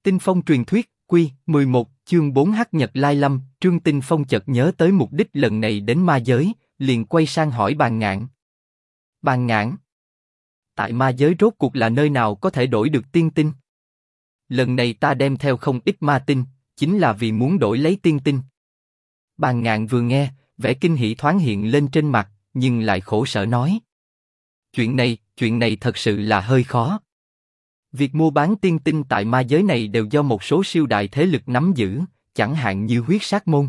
Tinh Phong truyền thuyết, Quy 11, chương 4 Hắc Nhật Lai Lâm. Trương Tinh Phong chợt nhớ tới mục đích lần này đến ma giới, liền quay sang hỏi Bàn Ngạn. Bàn Ngạn, tại ma giới rốt cuộc là nơi nào có thể đổi được tiên tinh? Lần này ta đem theo không ít ma tinh, chính là vì muốn đổi lấy tiên tinh. Bàn Ngạn vừa nghe, vẻ kinh hỉ thoáng hiện lên trên mặt, nhưng lại khổ sở nói. Chuyện này thật sự là hơi khó. Việc mua bán tiên tinh tại ma giới này đều do một số siêu đại thế lực nắm giữ, chẳng hạn như Huyết Sát Môn.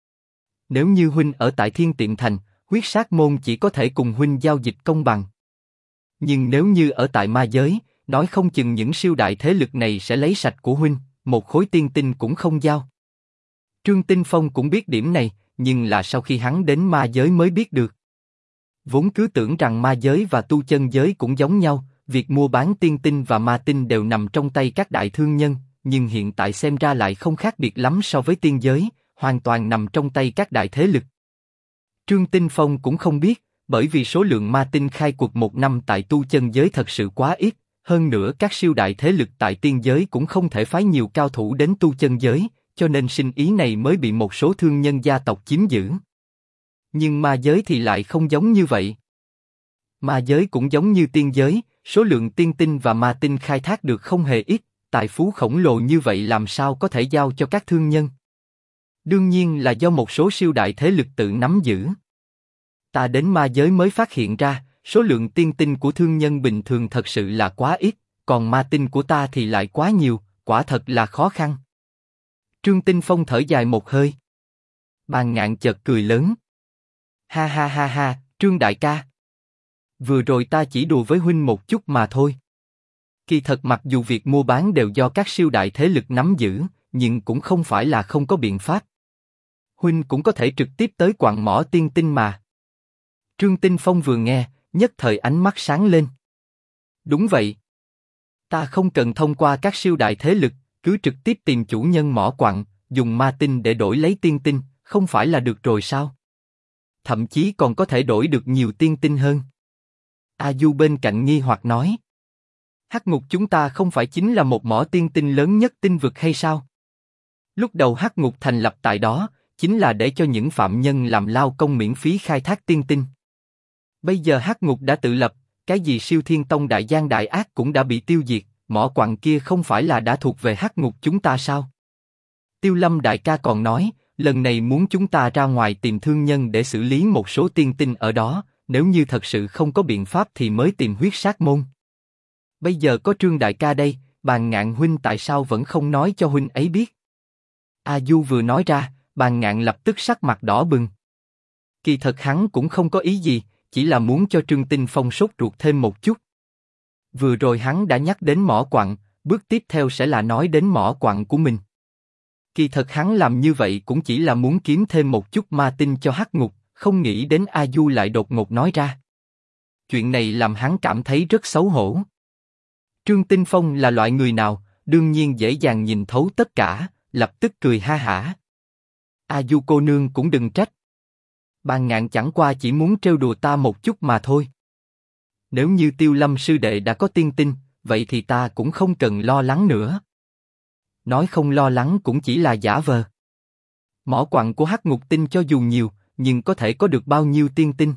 Nếu như huynh ở tại Thiên Tiệm Thành, Huyết Sát Môn chỉ có thể cùng huynh giao dịch công bằng. Nhưng nếu như ở tại ma giới, nói không chừng những siêu đại thế lực này sẽ lấy sạch của huynh, một khối tiên tinh cũng không giao. Trương Tinh Phong cũng biết điểm này, nhưng là sau khi hắn đến ma giới mới biết được. Vốn cứ tưởng rằng ma giới và tu chân giới cũng giống nhau, việc mua bán tiên tinh và ma tinh đều nằm trong tay các đại thương nhân, nhưng hiện tại xem ra lại không khác biệt lắm so với tiên giới, hoàn toàn nằm trong tay các đại thế lực. Trương Tinh Phong cũng không biết, bởi vì số lượng ma tinh khai quật một năm tại tu chân giới thật sự quá ít, hơn nữa các siêu đại thế lực tại tiên giới cũng không thể phái nhiều cao thủ đến tu chân giới, cho nên sinh ý này mới bị một số thương nhân gia tộc chiếm giữ. Nhưng ma giới thì lại không giống như vậy. Ma giới cũng giống như tiên giới, số lượng tiên tinh và ma tinh khai thác được không hề ít, tài phú khổng lồ như vậy làm sao có thể giao cho các thương nhân? Đương nhiên là do một số siêu đại thế lực tự nắm giữ. Ta đến ma giới mới phát hiện ra, số lượng tiên tinh của thương nhân bình thường thật sự là quá ít, còn ma tinh của ta thì lại quá nhiều, quả thật là khó khăn. Trương Tinh Phong thở dài một hơi. Bàn Ngạn chợt cười lớn. Ha ha ha ha, Trương đại ca. Vừa rồi ta chỉ đùa với huynh một chút mà thôi. Kỳ thật mặc dù việc mua bán đều do các siêu đại thế lực nắm giữ, nhưng cũng không phải là không có biện pháp. Huynh cũng có thể trực tiếp tới quặng mỏ tiên tinh mà. Trương Tinh Phong vừa nghe, nhất thời ánh mắt sáng lên. Đúng vậy. Ta không cần thông qua các siêu đại thế lực, cứ trực tiếp tìm chủ nhân mỏ quặng, dùng ma tinh để đổi lấy tiên tinh, không phải là được rồi sao? Thậm chí còn có thể đổi được nhiều tiên tinh hơn. A Du bên cạnh nghi hoặc nói. Hắc ngục chúng ta không phải chính là một mỏ tiên tinh lớn nhất tinh vực hay sao? Lúc đầu Hắc ngục thành lập tại đó, chính là để cho những phạm nhân làm lao công miễn phí khai thác tiên tinh. Bây giờ Hắc ngục đã tự lập, cái gì Siêu Thiên Tông đại gian đại ác cũng đã bị tiêu diệt, mỏ quặng kia không phải là đã thuộc về Hắc ngục chúng ta sao? Tiêu Lâm đại ca còn nói, lần này muốn chúng ta ra ngoài tìm thương nhân để xử lý một số tiên tinh ở đó, nếu như thật sự không có biện pháp thì mới tìm Huyết Sát Môn. Bây giờ có Trương đại ca đây, Bàn Ngạn huynh tại sao vẫn không nói cho huynh ấy biết? A Du vừa nói ra, Bàn Ngạn lập tức sắc mặt đỏ bừng. Kỳ thật hắn cũng không có ý gì, chỉ là muốn cho Trương Tinh Phong sốt ruột thêm một chút. Vừa rồi hắn đã nhắc đến mỏ quặng, bước tiếp theo sẽ là nói đến mỏ quặng của mình. Kỳ thật hắn làm như vậy cũng chỉ là muốn kiếm thêm một chút ma tinh cho Hắc ngục, không nghĩ đến A Du lại đột ngột nói ra. Chuyện này làm hắn cảm thấy rất xấu hổ. Trương Tinh Phong là loại người nào, đương nhiên dễ dàng nhìn thấu tất cả, lập tức cười ha hả. A Du cô nương cũng đừng trách. Bàn Ngạn chẳng qua chỉ muốn trêu đùa ta một chút mà thôi. Nếu như Tiêu Lâm sư đệ đã có tiên tinh, vậy thì ta cũng không cần lo lắng nữa. Nói không lo lắng cũng chỉ là giả vờ. Mỏ quặng của Hắc ngục tinh cho dù nhiều, nhưng có thể có được bao nhiêu tiên tinh?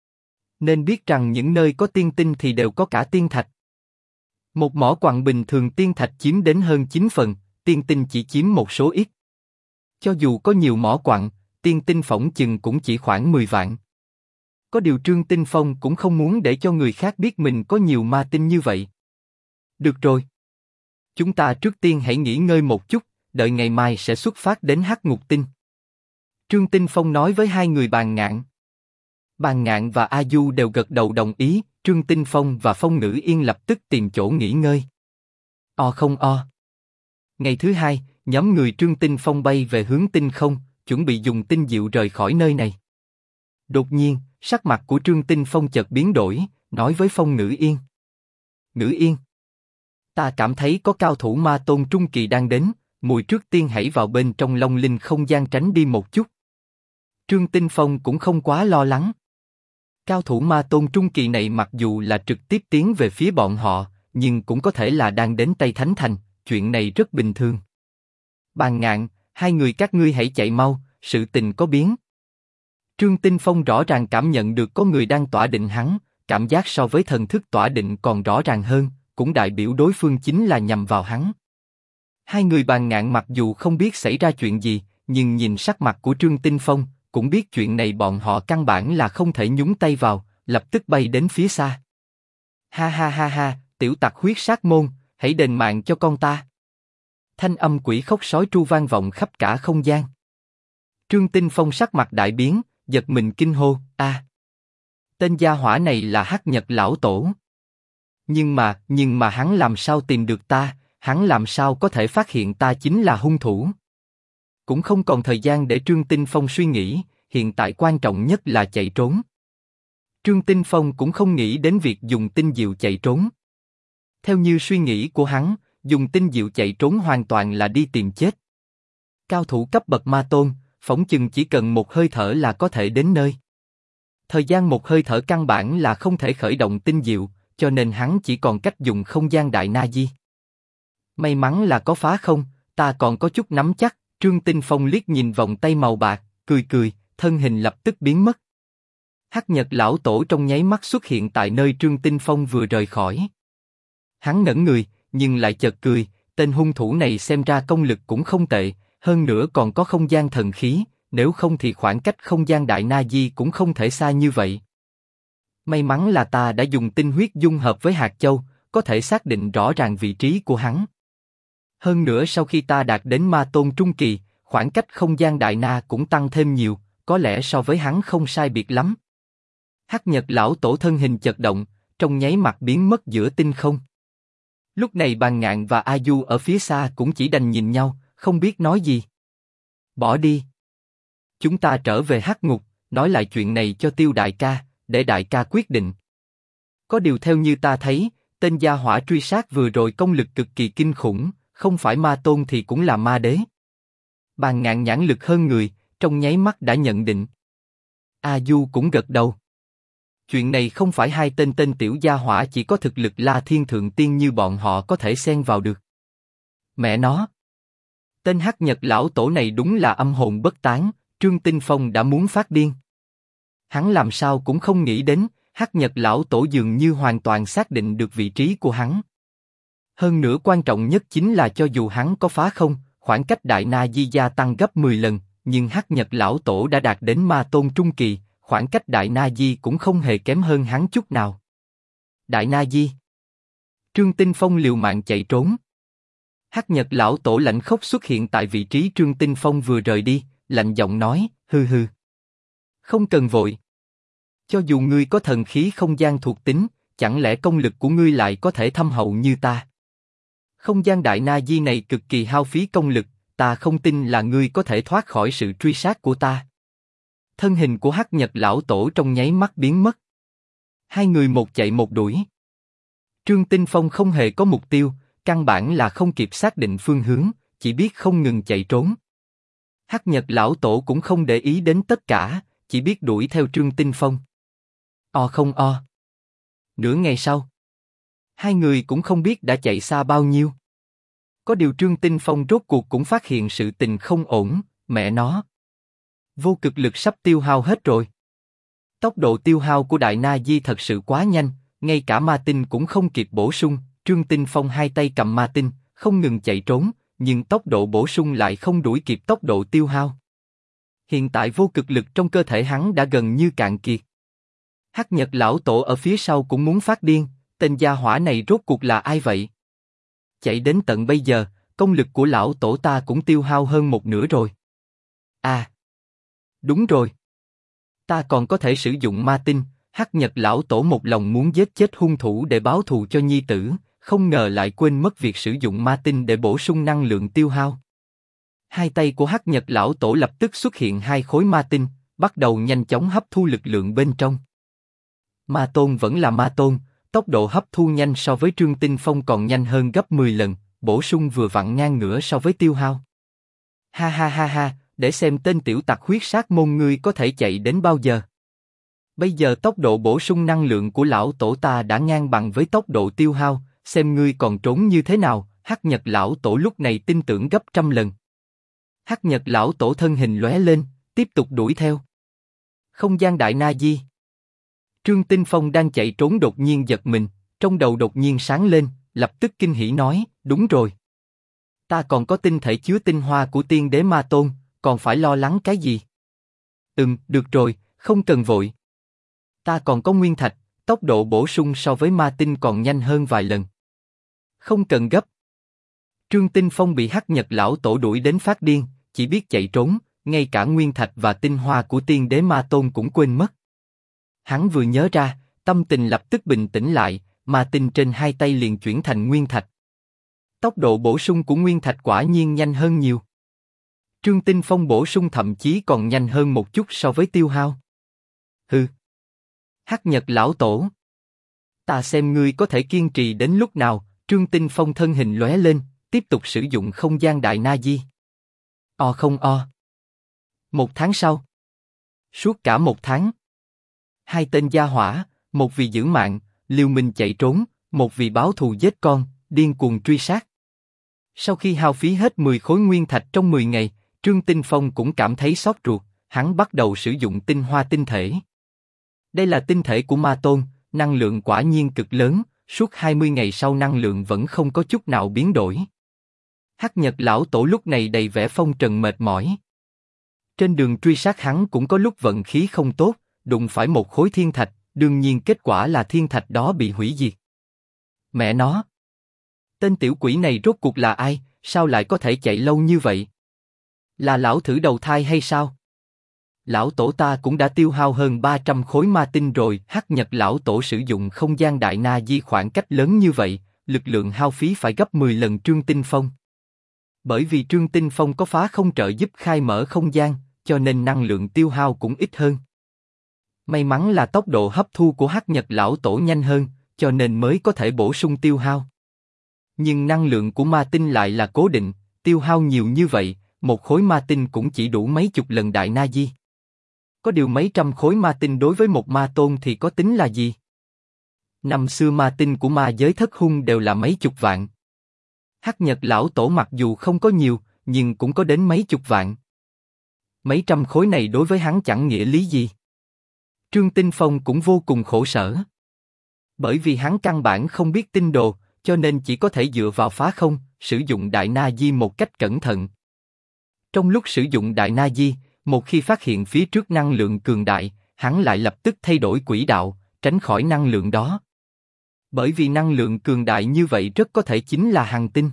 Nên biết rằng những nơi có tiên tinh thì đều có cả tiên thạch. Một mỏ quặng bình thường tiên thạch chiếm đến hơn 9 phần, tiên tinh chỉ chiếm một số ít. Cho dù có nhiều mỏ quặng, tiên tinh phỏng chừng cũng chỉ khoảng 10 vạn. Có điều Trương Tinh Phong cũng không muốn để cho người khác biết mình có nhiều ma tinh như vậy. Được rồi. Chúng ta trước tiên hãy nghỉ ngơi một chút, đợi ngày mai sẽ xuất phát đến Hắc ngục tinh. Trương Tinh Phong nói với hai người Bàn Ngạn. Bàn Ngạn và A Du đều gật đầu đồng ý, Trương Tinh Phong và Phong Ngữ Yên lập tức tìm chỗ nghỉ ngơi. Không. Ngày thứ hai, nhóm người Trương Tinh Phong bay về hướng tinh không, chuẩn bị dùng tinh diệu rời khỏi nơi này. Đột nhiên, sắc mặt của Trương Tinh Phong chợt biến đổi, nói với Phong Ngữ Yên. Ngữ Yên, ta cảm thấy có cao thủ ma tôn trung kỳ đang đến, muội trước tiên hãy vào bên trong Long Linh không gian tránh đi một chút. Trương Tinh Phong cũng không quá lo lắng. Cao thủ ma tôn trung kỳ này mặc dù là trực tiếp tiến về phía bọn họ, nhưng cũng có thể là đang đến Tây Thánh Thành, chuyện này rất bình thường. Bàn Ngạn, hai người các ngươi hãy chạy mau, sự tình có biến. Trương Tinh Phong rõ ràng cảm nhận được có người đang tỏa định hắn, cảm giác so với thần thức tỏa định còn rõ ràng hơn, cũng đại biểu đối phương chính là nhằm vào hắn. Hai người Bàn Ngạn mặc dù không biết xảy ra chuyện gì, nhưng nhìn sắc mặt của Trương Tinh Phong, cũng biết chuyện này bọn họ căn bản là không thể nhúng tay vào, lập tức bay đến phía xa. Ha ha ha ha, tiểu tặc huyết sát môn, hãy đền mạng cho con ta. Thanh âm quỷ khóc sói tru vang vọng khắp cả không gian. Trương Tinh Phong sắc mặt đại biến, giật mình kinh hô, tên gia hỏa này là Hắc Nhật lão tổ. Nhưng mà hắn làm sao tìm được ta, hắn làm sao có thể phát hiện ta chính là hung thủ? Cũng không còn thời gian để Trương Tinh Phong suy nghĩ, hiện tại quan trọng nhất là chạy trốn. Trương Tinh Phong cũng không nghĩ đến việc dùng tinh diệu chạy trốn. Theo như suy nghĩ của hắn, dùng tinh diệu chạy trốn hoàn toàn là đi tìm chết. Cao thủ cấp bậc ma tôn, phỏng chừng chỉ cần một hơi thở là có thể đến nơi. Thời gian một hơi thở căn bản là không thể khởi động tinh diệu, cho nên hắn chỉ còn cách dùng không gian đại na di. May mắn là có phá không, ta còn có chút nắm chắc. Trương Tinh Phong liếc nhìn vòng tay màu bạc, cười cười, thân hình lập tức biến mất. Hắc Nhật lão tổ trong nháy mắt xuất hiện tại nơi Trương Tinh Phong vừa rời khỏi. Hắn ngẩn người, nhưng lại chợt cười, tên hung thủ này xem ra công lực cũng không tệ, hơn nữa còn có không gian thần khí, nếu không thì khoảng cách không gian đại na di cũng không thể xa như vậy. May mắn là ta đã dùng tinh huyết dung hợp với hạt châu, có thể xác định rõ ràng vị trí của hắn. Hơn nữa sau khi ta đạt đến ma tôn trung kỳ, khoảng cách không gian đại na cũng tăng thêm nhiều, có lẽ so với hắn không sai biệt lắm. Hắc Nhật lão tổ thân hình chật động, trong nháy mặt biến mất giữa tinh không. Lúc này Bàn Ngạn và A Du ở phía xa cũng chỉ đành nhìn nhau, không biết nói gì. Bỏ đi. Chúng ta trở về Hắc Ngục, nói lại chuyện này cho Tiêu đại ca, để đại ca quyết định. Có điều theo như ta thấy, tên gia hỏa truy sát vừa rồi công lực cực kỳ kinh khủng, không phải ma tôn thì cũng là ma đế. Bàn Ngạn nhãn lực hơn người, trong nháy mắt đã nhận định. A Du cũng gật đầu. Chuyện này không phải hai tên tiểu gia hỏa chỉ có thực lực La Thiên Thượng Tiên như bọn họ có thể xen vào được. Mẹ nó! Tên Hắc Nhật lão tổ này đúng là âm hồn bất tán, Trương Tinh Phong đã muốn phát điên. Hắn làm sao cũng không nghĩ đến, Hắc Nhật lão tổ dường như hoàn toàn xác định được vị trí của hắn. Hơn nữa quan trọng nhất chính là cho dù hắn có phá không, khoảng cách đại na di gia tăng gấp 10 lần, nhưng Hắc Nhật lão tổ đã đạt đến ma tôn trung kỳ, khoảng cách đại na di cũng không hề kém hơn hắn chút nào. Đại na di. Trương Tinh Phong liều mạng chạy trốn. Hắc Nhật lão tổ lạnh khốc xuất hiện tại vị trí Trương Tinh Phong vừa rời đi, lạnh giọng nói, hừ hừ. Không cần vội. Cho dù ngươi có thần khí không gian thuộc tính, chẳng lẽ công lực của ngươi lại có thể thâm hậu như ta? Không gian đại na di này cực kỳ hao phí công lực, ta không tin là ngươi có thể thoát khỏi sự truy sát của ta. Thân hình của Hắc Nhật lão tổ trong nháy mắt biến mất. Hai người một chạy một đuổi. Trương Tinh Phong không hề có mục tiêu, căn bản là không kịp xác định phương hướng, chỉ biết không ngừng chạy trốn. Hắc Nhật lão tổ cũng không để ý đến tất cả, chỉ biết đuổi theo Trương Tinh Phong. O không o. Nửa ngày sau, hai người cũng không biết đã chạy xa bao nhiêu. Có điều Trương Tinh Phong rốt cuộc cũng phát hiện sự tình không ổn, mẹ nó. Vô cực lực sắp tiêu hao hết rồi. Tốc độ tiêu hao của đại na di thật sự quá nhanh, ngay cả ma tinh cũng không kịp bổ sung. Trương Tinh Phong hai tay cầm ma tinh, không ngừng chạy trốn, nhưng tốc độ bổ sung lại không đuổi kịp tốc độ tiêu hao. Hiện tại vô cực lực trong cơ thể hắn đã gần như cạn kiệt. Hắc Nhật lão tổ ở phía sau cũng muốn phát điên, tên gia hỏa này rốt cuộc là ai vậy? Chạy đến tận bây giờ, công lực của lão tổ ta cũng tiêu hao hơn một nửa rồi. À, đúng rồi. Ta còn có thể sử dụng ma tinh. Hắc Nhật lão tổ một lòng muốn giết chết hung thủ để báo thù cho nhi tử, không ngờ lại quên mất việc sử dụng ma tinh để bổ sung năng lượng tiêu hao. Hai tay của Hắc Nhật lão tổ lập tức xuất hiện hai khối ma tinh, bắt đầu nhanh chóng hấp thu lực lượng bên trong. Ma tôn vẫn là ma tôn, tốc độ hấp thu nhanh so với Trương Tinh Phong còn nhanh hơn gấp 10 lần, bổ sung vừa vặn ngang ngửa so với tiêu hao. Ha ha ha ha, để xem tên tiểu tặc huyết sát môn ngươi có thể chạy đến bao giờ. Bây giờ tốc độ bổ sung năng lượng của lão tổ ta đã ngang bằng với tốc độ tiêu hao, xem ngươi còn trốn như thế nào. Hắc Nhật lão tổ lúc này tin tưởng gấp trăm lần. Hắc Nhật lão tổ thân hình lóe lên, tiếp tục đuổi theo. Không gian đại na di. Trương Tinh Phong đang chạy trốn đột nhiên giật mình, trong đầu đột nhiên sáng lên, lập tức kinh hỉ nói, đúng rồi. Ta còn có tinh thể chứa tinh hoa của tiên đế ma tôn, còn phải lo lắng cái gì? Được rồi, không cần vội. Ta còn có nguyên thạch, tốc độ bổ sung so với ma tinh còn nhanh hơn vài lần. Không cần gấp. Trương Tinh Phong bị Hắc Nhật lão tổ đuổi đến phát điên, chỉ biết chạy trốn, ngay cả nguyên thạch và tinh hoa của tiên đế ma tôn cũng quên mất. Hắn vừa nhớ ra, tâm tình lập tức bình tĩnh lại, ma tinh trên hai tay liền chuyển thành nguyên thạch. Tốc độ bổ sung của nguyên thạch quả nhiên nhanh hơn nhiều. Trương Tinh Phong bổ sung thậm chí còn nhanh hơn một chút so với tiêu hao. Hừ. Hắc Nhật lão tổ. Ta xem ngươi có thể kiên trì đến lúc nào. Trương Tinh Phong thân hình lóe lên, tiếp tục sử dụng không gian đại na di. Không. 1 tháng sau. Suốt cả 1 tháng. Hai tên gia hỏa, một vì giữ mạng, liều mình chạy trốn, một vì báo thù giết con, điên cuồng truy sát. Sau khi hao phí hết 10 khối nguyên thạch trong 10 ngày, Trương Tinh Phong cũng cảm thấy xót ruột, hắn bắt đầu sử dụng tinh hoa tinh thể. Đây là tinh thể của ma tôn, năng lượng quả nhiên cực lớn, suốt 20 ngày sau năng lượng vẫn không có chút nào biến đổi. Hắc Nhật lão tổ lúc này đầy vẻ phong trần mệt mỏi. Trên đường truy sát hắn cũng có lúc vận khí không tốt, đụng phải một khối thiên thạch, đương nhiên kết quả là thiên thạch đó bị hủy diệt. Mẹ nó! Tên tiểu quỷ này rốt cuộc là ai, sao lại có thể chạy lâu như vậy? Là lão thử đầu thai hay sao? Lão tổ ta cũng đã tiêu hao hơn 300 khối ma tinh rồi. Hắc Nhật lão tổ sử dụng không gian đại na di khoảng cách lớn như vậy, lực lượng hao phí phải gấp 10 lần Trương Tinh Phong. Bởi vì Trương Tinh Phong có phá không trợ giúp khai mở không gian, cho nên năng lượng tiêu hao cũng ít hơn. May mắn là tốc độ hấp thu của Hắc Nhật lão tổ nhanh hơn, cho nên mới có thể bổ sung tiêu hao. Nhưng năng lượng của ma tinh lại là cố định, tiêu hao nhiều như vậy, một khối ma tinh cũng chỉ đủ mấy chục lần đại na di. Có điều mấy trăm khối ma tinh đối với một ma tôn thì có tính là gì? Năm xưa ma tinh của ma giới thất hung đều là mấy chục vạn. Hắc Nhật lão tổ mặc dù không có nhiều, nhưng cũng có đến mấy chục vạn. Mấy trăm khối này đối với hắn chẳng nghĩa lý gì. Trương Tinh Phong cũng vô cùng khổ sở. Bởi vì hắn căn bản không biết tinh đồ, cho nên chỉ có thể dựa vào phá không, sử dụng đại na di một cách cẩn thận. Trong lúc sử dụng đại na di, một khi phát hiện phía trước năng lượng cường đại, hắn lại lập tức thay đổi quỹ đạo, tránh khỏi năng lượng đó. Bởi vì năng lượng cường đại như vậy rất có thể chính là hành tinh.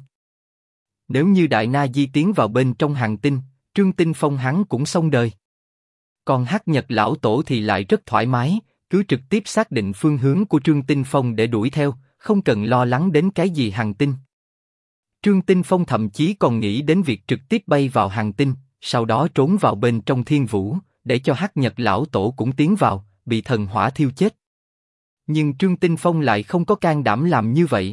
Nếu như đại na di tiến vào bên trong hành tinh, Trương Tinh Phong hắn cũng xong đời. Còn Hắc Nhật lão tổ thì lại rất thoải mái, cứ trực tiếp xác định phương hướng của Trương Tinh Phong để đuổi theo, không cần lo lắng đến cái gì hành tinh. Trương Tinh Phong thậm chí còn nghĩ đến việc trực tiếp bay vào hành tinh, sau đó trốn vào bên trong thiên vũ, để cho Hắc Nhật lão tổ cũng tiến vào, bị thần hỏa thiêu chết. Nhưng Trương Tinh Phong lại không có can đảm làm như vậy.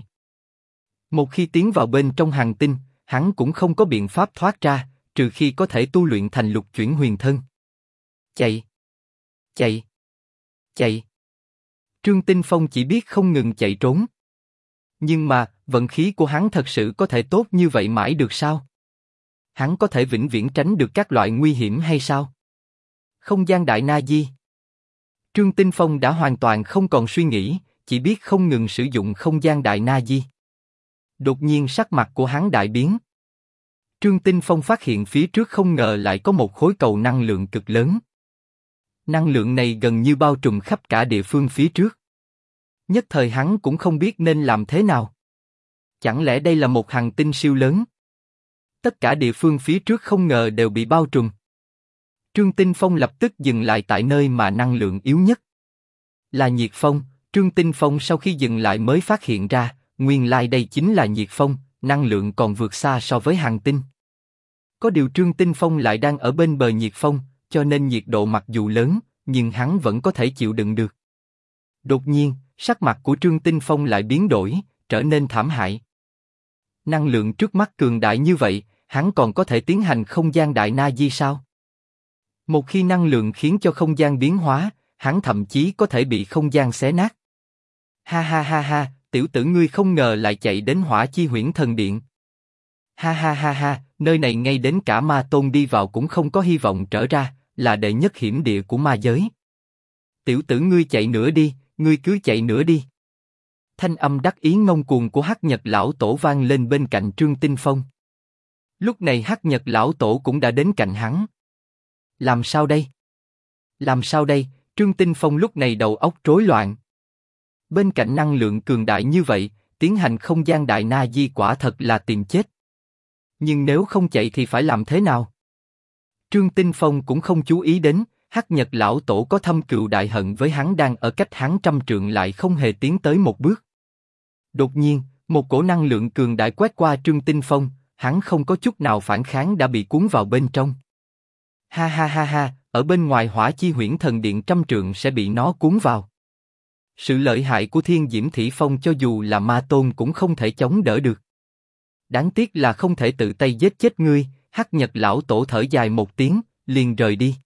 Một khi tiến vào bên trong hành tinh, hắn cũng không có biện pháp thoát ra, trừ khi có thể tu luyện thành lục chuyển huyền thân. Chạy! Chạy! Chạy! Trương Tinh Phong chỉ biết không ngừng chạy trốn. Nhưng mà, vận khí của hắn thật sự có thể tốt như vậy mãi được sao? Hắn có thể vĩnh viễn tránh được các loại nguy hiểm hay sao? Không gian đại na di. Trương Tinh Phong đã hoàn toàn không còn suy nghĩ, chỉ biết không ngừng sử dụng không gian đại na di. Đột nhiên sắc mặt của hắn đại biến. Trương Tinh Phong phát hiện phía trước không ngờ lại có một khối cầu năng lượng cực lớn. Năng lượng này gần như bao trùm khắp cả địa phương phía trước. Nhất thời hắn cũng không biết nên làm thế nào. Chẳng lẽ đây là một hành tinh siêu lớn? Tất cả địa phương phía trước không ngờ đều bị bao trùm. Trương Tinh Phong lập tức dừng lại tại nơi mà năng lượng yếu nhất. Là nhiệt phong. Trương Tinh Phong sau khi dừng lại mới phát hiện ra, nguyên lai đây chính là nhiệt phong, năng lượng còn vượt xa so với hành tinh. Có điều Trương Tinh Phong lại đang ở bên bờ nhiệt phong, cho nên nhiệt độ mặc dù lớn, nhưng hắn vẫn có thể chịu đựng được. Đột nhiên, sắc mặt của Trương Tinh Phong lại biến đổi, trở nên thảm hại. Năng lượng trước mắt cường đại như vậy, hắn còn có thể tiến hành không gian đại na di sao? Một khi năng lượng khiến cho không gian biến hóa, hắn thậm chí có thể bị không gian xé nát. Ha ha ha ha, tiểu tử ngươi không ngờ lại chạy đến Hỏa Chi Huyễn Thần Điện, Ha ha ha ha, nơi này ngay đến cả ma tôn đi vào cũng không có hy vọng trở ra, là đệ nhất hiểm địa của ma giới. Tiểu tử ngươi chạy nữa đi, ngươi cứ chạy nữa đi. Thanh âm đắc ý ngông cuồng của Hắc Nhật lão tổ vang lên bên cạnh Trương Tinh Phong. Lúc này Hắc Nhật lão tổ cũng đã đến cạnh hắn. Làm sao đây? Làm sao đây? Trương Tinh Phong lúc này đầu óc rối loạn. Bên cạnh năng lượng cường đại như vậy, tiến hành không gian đại na di quả thật là tìm chết. Nhưng nếu không chạy thì phải làm thế nào? Trương Tinh Phong cũng không chú ý đến, Hắc Nhật lão tổ có thâm cừu đại hận với hắn đang ở cách hắn 100 trượng lại không hề tiến tới một bước. Đột nhiên, một cổ năng lượng cường đại quét qua Trương Tinh Phong, hắn không có chút nào phản kháng đã bị cuốn vào bên trong. Ha ha ha ha, ở bên ngoài Hỏa Chi Huyễn Thần Điện 100 trượng sẽ bị nó cuốn vào. Sự lợi hại của Thiên Diễm Thủy Phong cho dù là ma tôn cũng không thể chống đỡ được. Đáng tiếc là không thể tự tay giết chết ngươi. Hắc Nhật lão tổ thở dài một tiếng, liền rời đi.